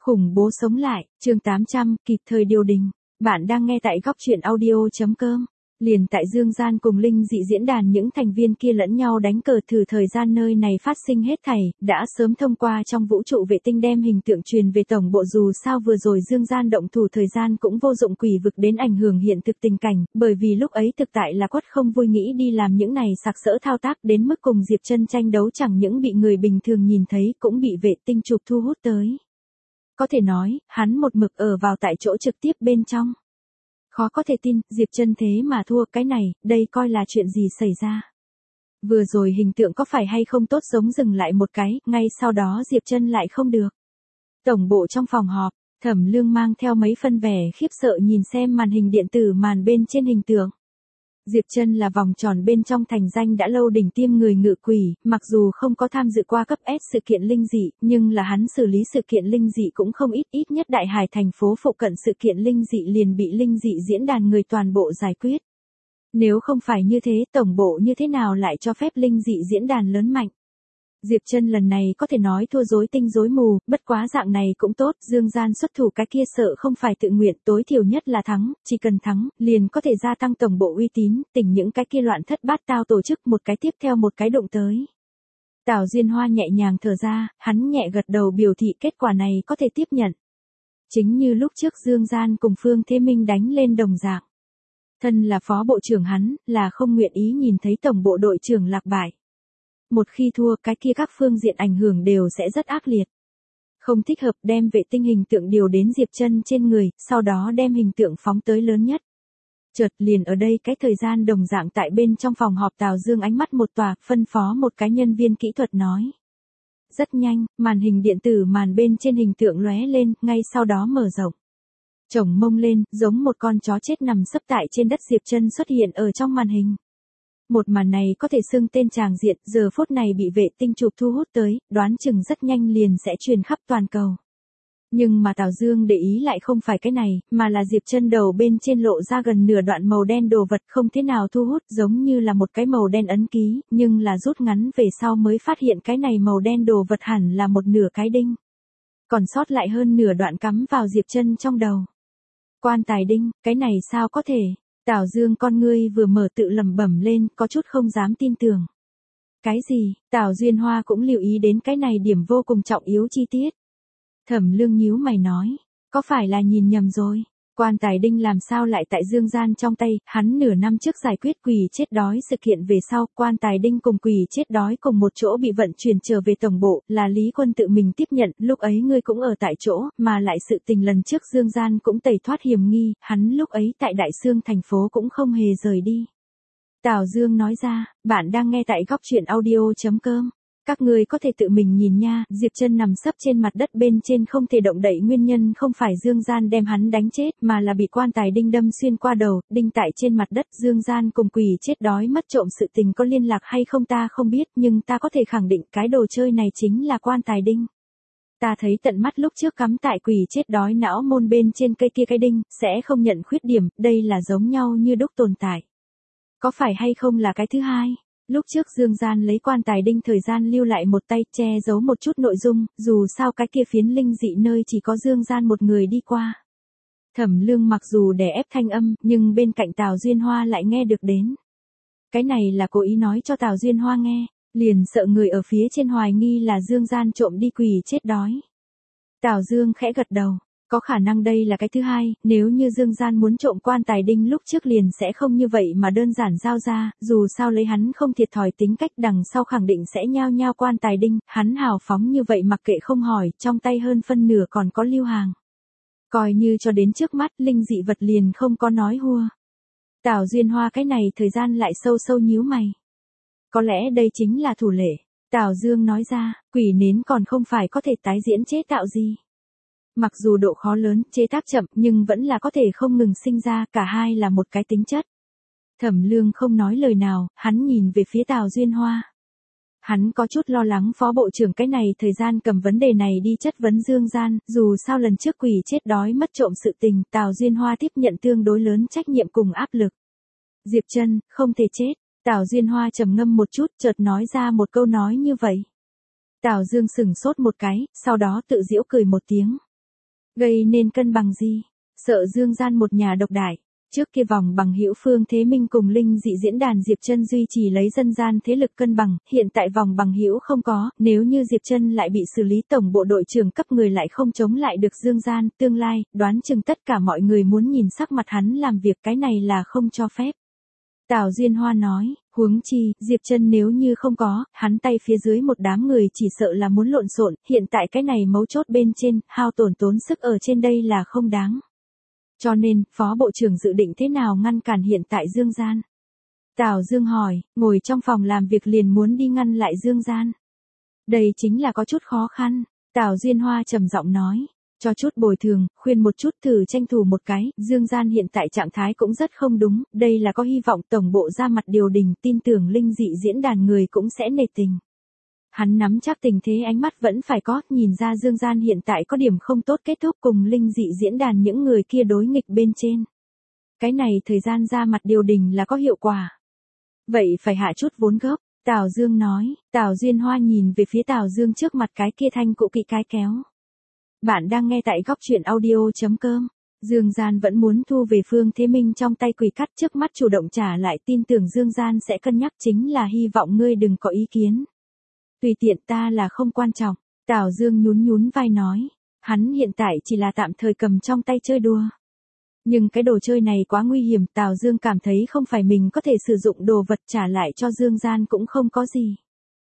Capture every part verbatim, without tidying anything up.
Khủng bố sống lại, chương tám trăm, kịp thời điều đình. Bạn đang nghe tại góc truyện audio.com. Liền tại Dương Gian cùng Linh Dị diễn đàn những thành viên kia lẫn nhau đánh cờ thử thời gian nơi này phát sinh hết thảy, đã sớm thông qua trong vũ trụ vệ tinh đem hình tượng truyền về tổng bộ dù sao vừa rồi Dương Gian động thủ thời gian cũng vô dụng quỷ vực đến ảnh hưởng hiện thực tình cảnh, bởi vì lúc ấy thực tại là quất không vui nghĩ đi làm những này sặc sỡ thao tác đến mức cùng Diệp Chân tranh đấu chẳng những bị người bình thường nhìn thấy cũng bị vệ tinh chụp thu hút tới. Có thể nói, hắn một mực ở vào tại chỗ trực tiếp bên trong. Khó có thể tin, Diệp Chân thế mà thua cái này, đây coi là chuyện gì xảy ra. Vừa rồi hình tượng có phải hay không tốt giống dừng lại một cái, ngay sau đó Diệp Chân lại không được. Tổng bộ trong phòng họp, Thẩm Lương mang theo mấy phân vẻ khiếp sợ nhìn xem màn hình điện tử màn bên trên hình tượng. Diệp Chân là vòng tròn bên trong thành danh đã lâu đỉnh tiêm người ngự quỷ, mặc dù không có tham dự qua cấp S sự kiện linh dị, nhưng là hắn xử lý sự kiện linh dị cũng không ít, ít nhất Đại Hải thành phố phụ cận sự kiện linh dị liền bị linh dị diễn đàn người toàn bộ giải quyết. Nếu không phải như thế, tổng bộ như thế nào lại cho phép linh dị diễn đàn lớn mạnh? Diệp Chân lần này có thể nói thua rối tinh rối mù, bất quá dạng này cũng tốt, Dương Gian xuất thủ cái kia sợ không phải tự nguyện, tối thiểu nhất là thắng, chỉ cần thắng, liền có thể gia tăng tổng bộ uy tín, tỉnh những cái kia loạn thất bát tao tổ chức một cái tiếp theo một cái đụng tới. Tào Duyên Hoa nhẹ nhàng thở ra, hắn nhẹ gật đầu biểu thị kết quả này có thể tiếp nhận. Chính như lúc trước Dương Gian cùng Phương Thế Minh đánh lên đồng dạng. Thân là phó bộ trưởng hắn, là không nguyện ý nhìn thấy tổng bộ đội trưởng lạc bại. Một khi thua cái kia các phương diện ảnh hưởng đều sẽ rất ác liệt. Không thích hợp đem vệ tinh hình tượng điều đến Diệp Chân trên người, sau đó đem hình tượng phóng tới lớn nhất. Chợt liền ở đây cái thời gian đồng dạng tại bên trong phòng họp Tào Dương ánh mắt một tòa, phân phó một cái nhân viên kỹ thuật nói. Rất nhanh, màn hình điện tử màn bên trên hình tượng lóe lên, ngay sau đó mở rộng. Chồng mông lên, giống một con chó chết nằm sấp tại trên đất Diệp Chân xuất hiện ở trong màn hình. Một màn này có thể xưng tên tràng diện, giờ phút này bị vệ tinh chụp thu hút tới, đoán chừng rất nhanh liền sẽ truyền khắp toàn cầu. Nhưng mà Tào Dương để ý lại không phải cái này, mà là Diệp Chân đầu bên trên lộ ra gần nửa đoạn màu đen đồ vật không thế nào thu hút, giống như là một cái màu đen ấn ký, nhưng là rút ngắn về sau mới phát hiện cái này màu đen đồ vật hẳn là một nửa cái đinh. Còn sót lại hơn nửa đoạn cắm vào Diệp Chân trong đầu. Quan tài đinh, cái này sao có thể? Tào Dương con ngươi vừa mở tự lẩm bẩm lên, có chút không dám tin tưởng. Cái gì? Tào Duyên Hoa cũng lưu ý đến cái này điểm vô cùng trọng yếu chi tiết. Thẩm Lương nhíu mày nói, có phải là nhìn nhầm rồi? Quan tài đinh làm sao lại tại Dương Gian trong tay, hắn nửa năm trước giải quyết quỷ chết đói sự kiện về sau, quan tài đinh cùng quỷ chết đói cùng một chỗ bị vận chuyển trở về tổng bộ, là Lý Quân tự mình tiếp nhận, lúc ấy ngươi cũng ở tại chỗ, mà lại sự tình lần trước Dương Gian cũng tẩy thoát hiểm nghi, hắn lúc ấy tại Đại Xương thành phố cũng không hề rời đi. Tào Dương nói ra, bạn đang nghe tại góc truyện audio.com. Các ngươi có thể tự mình nhìn nha, Diệp Chân nằm sấp trên mặt đất bên trên không thể động đậy nguyên nhân không phải Dương Gian đem hắn đánh chết mà là bị quan tài đinh đâm xuyên qua đầu, đinh tại trên mặt đất. Dương Gian cùng quỷ chết đói mất trộm sự tình có liên lạc hay không ta không biết, nhưng ta có thể khẳng định cái đồ chơi này chính là quan tài đinh. Ta thấy tận mắt lúc trước cắm tại quỷ chết đói não môn bên trên cây kia cái đinh, sẽ không nhận khuyết điểm, đây là giống nhau như đúc tồn tại. Có phải hay không là cái thứ hai? Lúc trước Dương Gian lấy quan tài đinh thời gian lưu lại một tay che giấu một chút nội dung, dù sao cái kia phiến linh dị nơi chỉ có Dương Gian một người đi qua. Thẩm Lương mặc dù đè ép thanh âm, nhưng bên cạnh Tào Duyên Hoa lại nghe được đến. Cái này là cố ý nói cho Tào Duyên Hoa nghe, liền sợ người ở phía trên hoài nghi là Dương Gian trộm đi quỷ chết đói. Tào Dương khẽ gật đầu. Có khả năng đây là cái thứ hai, nếu như Dương Gian muốn trộm quan tài đinh lúc trước liền sẽ không như vậy mà đơn giản giao ra, dù sao lấy hắn không thiệt thòi tính cách đằng sau khẳng định sẽ nhao nhao quan tài đinh, hắn hào phóng như vậy mặc kệ không hỏi, trong tay hơn phân nửa còn có lưu hàng. Coi như cho đến trước mắt, linh dị vật liền không có nói hua. Tào Duyên Hoa cái này thời gian lại sâu sâu nhíu mày. Có lẽ đây chính là thủ lệ. Tào Dương nói ra, quỷ nến còn không phải có thể tái diễn chế tạo gì. Mặc dù độ khó lớn, chế tác chậm, nhưng vẫn là có thể không ngừng sinh ra, cả hai là một cái tính chất. Thẩm Lương không nói lời nào, hắn nhìn về phía Tào Duyên Hoa. Hắn có chút lo lắng phó bộ trưởng cái này thời gian cầm vấn đề này đi chất vấn Dương Gian, dù sao lần trước quỷ chết đói mất trộm sự tình, Tào Duyên Hoa tiếp nhận tương đối lớn trách nhiệm cùng áp lực. Diệp Chân, không thể chết. Tào Duyên Hoa trầm ngâm một chút, chợt nói ra một câu nói như vậy. Tào Dương sững sốt một cái, sau đó tự giễu cười một tiếng. Gây nên cân bằng gì? Sợ Dương Gian một nhà độc đại. Trước kia vòng bằng hữu Phương Thế Minh cùng Linh Dị diễn đàn Diệp Trân duy trì lấy dân gian thế lực cân bằng, hiện tại vòng bằng hữu không có, nếu như Diệp Trân lại bị xử lý tổng bộ đội trưởng cấp người lại không chống lại được Dương Gian, tương lai, đoán chừng tất cả mọi người muốn nhìn sắc mặt hắn làm việc, cái này là không cho phép. Tào Duyên Hoa nói, huống chi, Diệp Trân nếu như không có, hắn tay phía dưới một đám người chỉ sợ là muốn lộn xộn, hiện tại cái này mấu chốt bên trên, hao tổn tốn sức ở trên đây là không đáng. Cho nên, Phó Bộ trưởng dự định thế nào ngăn cản hiện tại Dương Gian? Tào Dương hỏi, ngồi trong phòng làm việc liền muốn đi ngăn lại Dương Gian. Đây chính là có chút khó khăn. Tào Duyên Hoa trầm giọng nói, cho chút bồi thường, khuyên một chút thử tranh thủ một cái, Dương Gian hiện tại trạng thái cũng rất không đúng, đây là có hy vọng tổng bộ ra mặt điều đình, tin tưởng Linh Dị diễn đàn người cũng sẽ nể tình. Hắn nắm chắc tình thế, ánh mắt vẫn phải có, nhìn ra Dương Gian hiện tại có điểm không tốt, kết thúc cùng Linh Dị diễn đàn những người kia đối nghịch bên trên. Cái này thời gian ra mặt điều đình là có hiệu quả. Vậy phải hạ chút vốn gốc, Tào Dương nói. Tào Duyên Hoa nhìn về phía Tào Dương trước mặt cái kia thanh cụ kỵ cái kéo. Bạn đang nghe tại góc truyện audio chấm com. Dương Gian vẫn muốn thu về Phương Thế Minh trong tay quỷ cắt, trước mắt chủ động trả lại, tin tưởng Dương Gian sẽ cân nhắc, chính là hy vọng ngươi đừng có ý kiến. Tùy tiện ta là không quan trọng, Tào Dương nhún nhún vai nói. Hắn hiện tại chỉ là tạm thời cầm trong tay chơi đùa. Nhưng cái đồ chơi này quá nguy hiểm, Tào Dương cảm thấy không phải mình có thể sử dụng đồ vật trả lại cho Dương Gian cũng không có gì.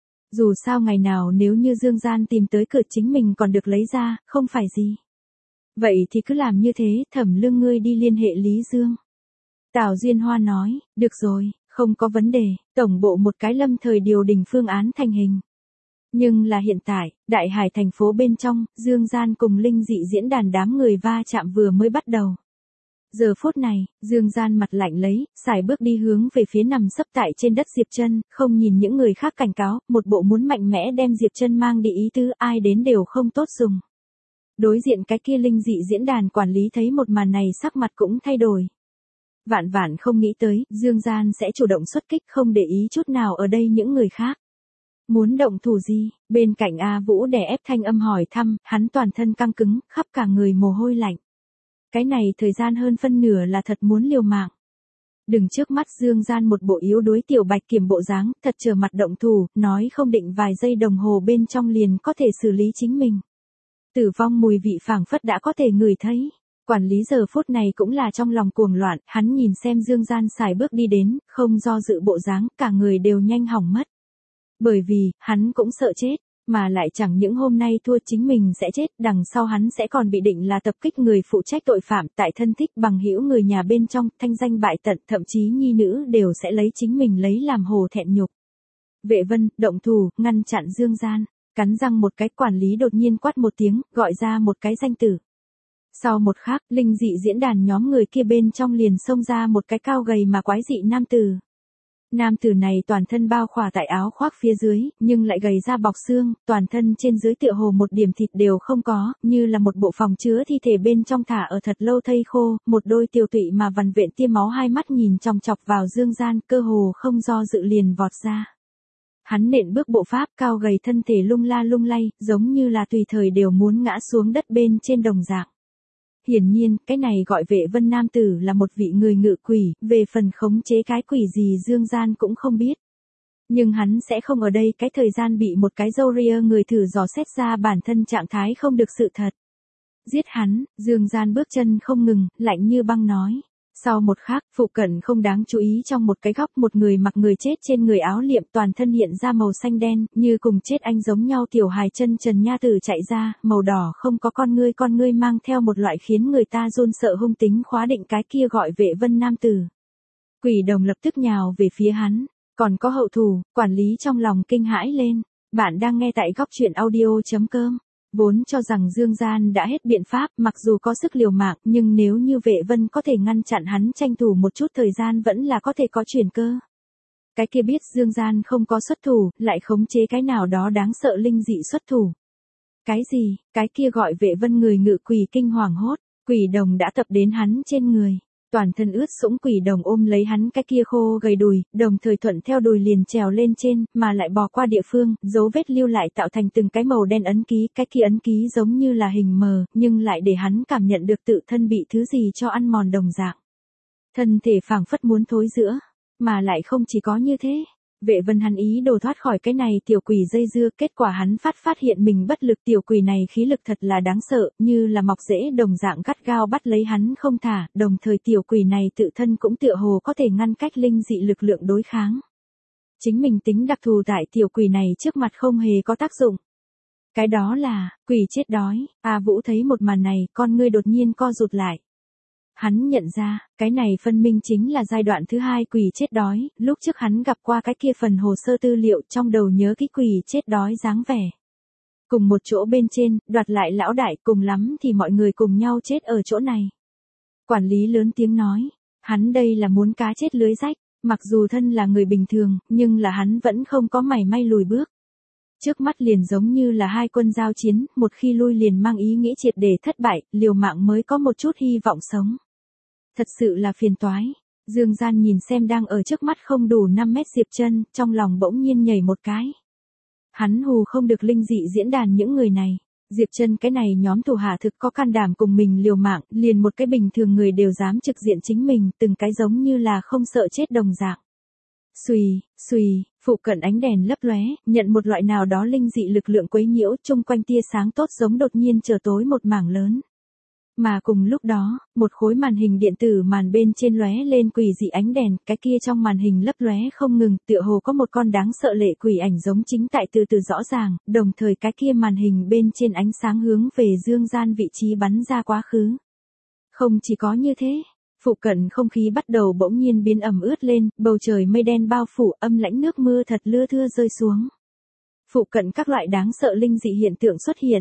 Dù sao ngày nào nếu như Dương Gian tìm tới cửa chính mình còn được lấy ra, không phải gì. Vậy thì cứ làm như thế, Thẩm Lương ngươi đi liên hệ Lý Dương. Tào Duyên Hoa nói, được rồi, không có vấn đề, tổng bộ một cái lâm thời điều đình phương án thành hình. Nhưng là hiện tại, Đại Hải thành phố bên trong, Dương Gian cùng Linh Dị diễn đàn đám người va chạm vừa mới bắt đầu. Giờ phút này, Dương Gian mặt lạnh lấy, xài bước đi hướng về phía nằm sấp tại trên đất Diệp Trân, không nhìn những người khác cảnh cáo, một bộ muốn mạnh mẽ đem Diệp Trân mang đi ý tứ, ai đến đều không tốt dùng. Đối diện cái kia Linh Dị diễn đàn quản lý thấy một màn này sắc mặt cũng thay đổi. Vạn vạn không nghĩ tới, Dương Gian sẽ chủ động xuất kích, không để ý chút nào ở đây những người khác. Muốn động thủ gì? Bên cạnh A Vũ đè ép thanh âm hỏi thăm, hắn toàn thân căng cứng, khắp cả người mồ hôi lạnh. Cái này thời gian hơn phân nửa là thật muốn liều mạng. Đừng trước mắt Dương Gian một bộ yếu đuối tiểu bạch kiểm bộ dáng, thật chờ mặt động thủ, nói không định vài giây đồng hồ bên trong liền có thể xử lý chính mình. Tử vong mùi vị phảng phất đã có thể ngửi thấy. Quản lý giờ phút này cũng là trong lòng cuồng loạn, hắn nhìn xem Dương Gian xài bước đi đến, không do dự bộ dáng, cả người đều nhanh hỏng mất. Bởi vì, hắn cũng sợ chết, mà lại chẳng những hôm nay thua chính mình sẽ chết, đằng sau hắn sẽ còn bị định là tập kích người phụ trách tội phạm, tại thân thích bằng hữu người nhà bên trong, thanh danh bại tận, thậm chí nhi nữ đều sẽ lấy chính mình lấy làm hồ thẹn nhục. Vệ Vân, động thủ, ngăn chặn Dương Gian, cắn răng một cái, quản lý đột nhiên quát một tiếng, gọi ra một cái danh tử. Sau một khắc, Linh Dị diễn đàn nhóm người kia bên trong liền xông ra một cái cao gầy mà quái dị nam tử. Nam tử này toàn thân bao khỏa tại áo khoác phía dưới, nhưng lại gầy ra bọc xương, toàn thân trên dưới tựa hồ một điểm thịt đều không có, như là một bộ phòng chứa thi thể bên trong thả ở thật lâu thây khô, một đôi tiêu tụy mà vằn vện tia máu hai mắt nhìn chòng chọc vào Dương Gian, cơ hồ không do dự liền vọt ra. Hắn nện bước bộ pháp, cao gầy thân thể lung la lung lay, giống như là tùy thời đều muốn ngã xuống đất bên trên đồng dạng. Hiển nhiên, cái này gọi Vệ Vân nam tử là một vị người ngự quỷ, về phần khống chế cái quỷ gì Dương Gian cũng không biết. Nhưng hắn sẽ không ở đây cái thời gian bị một cái râu ria người thử dò xét ra bản thân trạng thái không được sự thật. Giết hắn, Dương Gian bước chân không ngừng, lạnh như băng nói. Sau một khắc, phụ cận không đáng chú ý trong một cái góc một người mặc người chết trên người áo liệm toàn thân hiện ra màu xanh đen, như cùng chết anh giống nhau tiểu hài chân trần nha tử chạy ra, màu đỏ không có con ngươi con ngươi mang theo một loại khiến người ta run sợ hung tính khóa định cái kia gọi Vệ Vân nam tử. Quỷ đồng lập tức nhào về phía hắn, còn có hậu thủ, quản lý trong lòng kinh hãi lên. Bạn đang nghe tại góc truyện audio chấm com. Vốn cho rằng Dương Gian đã hết biện pháp, mặc dù có sức liều mạng, nhưng nếu như Vệ Vân có thể ngăn chặn hắn tranh thủ một chút thời gian vẫn là có thể có chuyển cơ. Cái kia biết Dương Gian không có xuất thủ, lại khống chế cái nào đó đáng sợ linh dị xuất thủ. Cái gì, cái kia gọi Vệ Vân người ngự quỷ kinh hoàng hốt, quỷ đồng đã tập đến hắn trên người. Toàn thân ướt sũng quỷ đồng ôm lấy hắn cái kia khô gầy đùi, đồng thời thuận theo đùi liền trèo lên trên, mà lại bò qua địa phương, dấu vết lưu lại tạo thành từng cái màu đen ấn ký, cái kia ấn ký giống như là hình mờ, nhưng lại để hắn cảm nhận được tự thân bị thứ gì cho ăn mòn đồng dạng. Thân thể phảng phất muốn thối rữa, mà lại không chỉ có như thế. Vệ Vân hắn ý đồ thoát khỏi cái này tiểu quỷ dây dưa, kết quả hắn phát phát hiện mình bất lực, tiểu quỷ này khí lực thật là đáng sợ, như là mọc rễ đồng dạng gắt gao bắt lấy hắn không thả, đồng thời tiểu quỷ này tự thân cũng tựa hồ có thể ngăn cách linh dị lực lượng đối kháng. Chính mình tính đặc thù tại tiểu quỷ này trước mặt không hề có tác dụng. Cái đó là, quỷ chết đói. A Vũ thấy một màn này, con ngươi đột nhiên co rụt lại. Hắn nhận ra, cái này phân minh chính là giai đoạn thứ hai quỷ chết đói, lúc trước hắn gặp qua cái kia phần hồ sơ tư liệu trong đầu nhớ cái quỷ chết đói dáng vẻ. Cùng một chỗ bên trên, đoạt lại lão đại, cùng lắm thì mọi người cùng nhau chết ở chỗ này. Quản lý lớn tiếng nói, hắn đây là muốn cá chết lưới rách, mặc dù thân là người bình thường, nhưng là hắn vẫn không có mảy may lùi bước. Trước mắt liền giống như là hai quân giao chiến, một khi lui liền mang ý nghĩ triệt để thất bại, liều mạng mới có một chút hy vọng sống. Thật sự là phiền toái. Dương Gian nhìn xem đang ở trước mắt không đủ năm mét Diệp Trân, trong lòng bỗng nhiên nhảy một cái. Hắn hù không được linh dị diễn đàn những người này. Diệp Trân cái này nhóm thủ hạ thực có can đảm cùng mình liều mạng, liền một cái bình thường người đều dám trực diện chính mình, từng cái giống như là không sợ chết đồng dạng. Xùy, xùy, phụ cận ánh đèn lấp lóe, nhận một loại nào đó linh dị lực lượng quấy nhiễu, chung quanh tia sáng tốt giống đột nhiên trở tối một mảng lớn. Mà cùng lúc đó, một khối màn hình điện tử màn bên trên lóe lên quỷ dị ánh đèn, cái kia trong màn hình lấp lóe không ngừng, tựa hồ có một con đáng sợ lệ quỷ ảnh giống chính tại từ từ rõ ràng, đồng thời cái kia màn hình bên trên ánh sáng hướng về Dương Gian vị trí bắn ra quá khứ. Không chỉ có như thế, phụ cận không khí bắt đầu bỗng nhiên biến ẩm ướt lên, bầu trời mây đen bao phủ, âm lãnh nước mưa thật lưa thưa rơi xuống. Phụ cận các loại đáng sợ linh dị hiện tượng xuất hiện.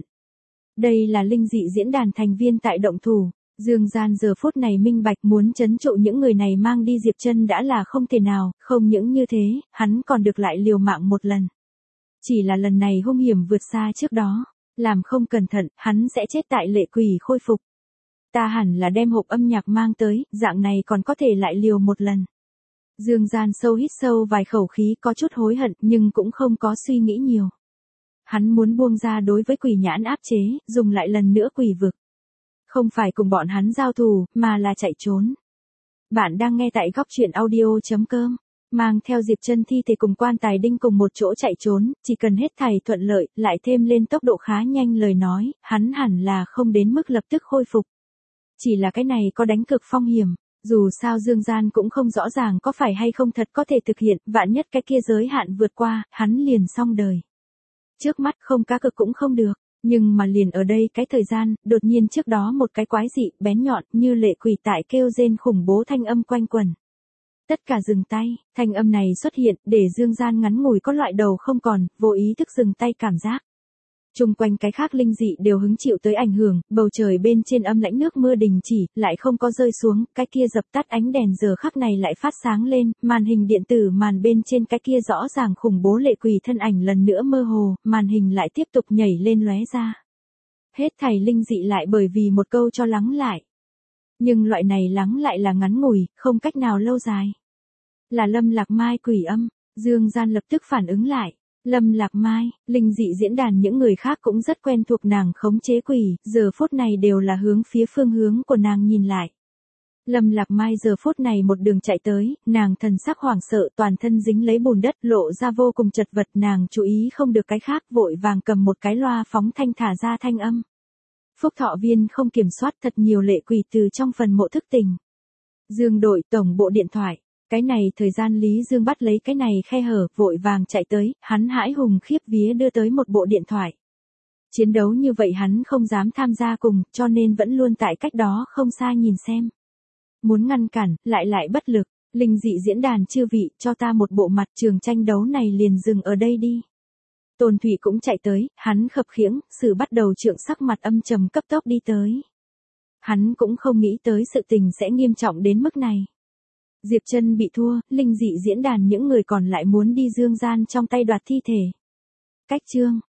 Đây là linh dị diễn đàn thành viên tại động thủ, Dương Gian giờ phút này minh bạch muốn trấn trụ những người này mang đi Diệp Trân đã là không thể nào, không những như thế, hắn còn được lại liều mạng một lần. Chỉ là lần này hung hiểm vượt xa trước đó, làm không cẩn thận, hắn sẽ chết tại lệ quỷ khôi phục. Ta hẳn là đem hộp âm nhạc mang tới, dạng này còn có thể lại liều một lần. Dương Gian sâu hít sâu vài khẩu khí, có chút hối hận nhưng cũng không có suy nghĩ nhiều. Hắn muốn buông ra đối với quỷ nhãn áp chế, dùng lại lần nữa quỷ vực. Không phải cùng bọn hắn giao thù, mà là chạy trốn. Bạn đang nghe tại góc truyện audio chấm com. Mang theo Diệp Trân thi thể cùng quan tài đinh cùng một chỗ chạy trốn, chỉ cần hết thảy thuận lợi, lại thêm lên tốc độ khá nhanh lời nói, hắn hẳn là không đến mức lập tức khôi phục. Chỉ là cái này có đánh cực phong hiểm, dù sao Dương Gian cũng không rõ ràng có phải hay không thật có thể thực hiện, vạn nhất cái kia giới hạn vượt qua, hắn liền xong đời. Trước mắt không cá cực cũng không được, nhưng mà liền ở đây cái thời gian, đột nhiên trước đó một cái quái dị, bén nhọn, như lệ quỷ tại kêu rên khủng bố thanh âm quanh quẩn. Tất cả dừng tay, thanh âm này xuất hiện, để Dương Gian ngắn ngủi có loại đầu không còn, vô ý thức dừng tay cảm giác. Chung quanh cái khác linh dị đều hứng chịu tới ảnh hưởng, bầu trời bên trên âm lãnh nước mưa đình chỉ, lại không có rơi xuống, cái kia dập tắt ánh đèn giờ khắc này lại phát sáng lên, màn hình điện tử màn bên trên cái kia rõ ràng khủng bố lệ quỷ thân ảnh lần nữa mơ hồ, màn hình lại tiếp tục nhảy lên lóe ra. Hết thảy linh dị lại bởi vì một câu cho lắng lại. Nhưng loại này lắng lại là ngắn ngủi, không cách nào lâu dài. Là Lâm Lạc Mai quỷ âm, Dương Gian lập tức phản ứng lại. Lâm Lạc Mai, linh dị diễn đàn những người khác cũng rất quen thuộc nàng khống chế quỷ, giờ phút này đều là hướng phía phương hướng của nàng nhìn lại. Lâm Lạc Mai giờ phút này một đường chạy tới, nàng thần sắc hoảng sợ, toàn thân dính lấy bùn đất, lộ ra vô cùng chật vật, nàng chú ý không được cái khác, vội vàng cầm một cái loa phóng thanh thả ra thanh âm. Phúc Thọ Viên không kiểm soát, thật nhiều lệ quỷ từ trong phần mộ thức tỉnh. Dương đội tổng bộ điện thoại. Cái này thời gian Lý Dương bắt lấy cái này khe hở, vội vàng chạy tới, hắn hãi hùng khiếp vía đưa tới một bộ điện thoại. Chiến đấu như vậy hắn không dám tham gia cùng, cho nên vẫn luôn tại cách đó không xa nhìn xem. Muốn ngăn cản, lại lại bất lực, linh dị diễn đàn chư vị, cho ta một bộ mặt, trường tranh đấu này liền dừng ở đây đi. Tôn Thủy cũng chạy tới, hắn khập khiễng, sử bắt đầu trượng sắc mặt âm trầm cấp tốc đi tới. Hắn cũng không nghĩ tới sự tình sẽ nghiêm trọng đến mức này. Diệp Trân bị thua, linh dị diễn đàn những người còn lại muốn đi Dương Gian trong tay đoạt thi thể. Cách chương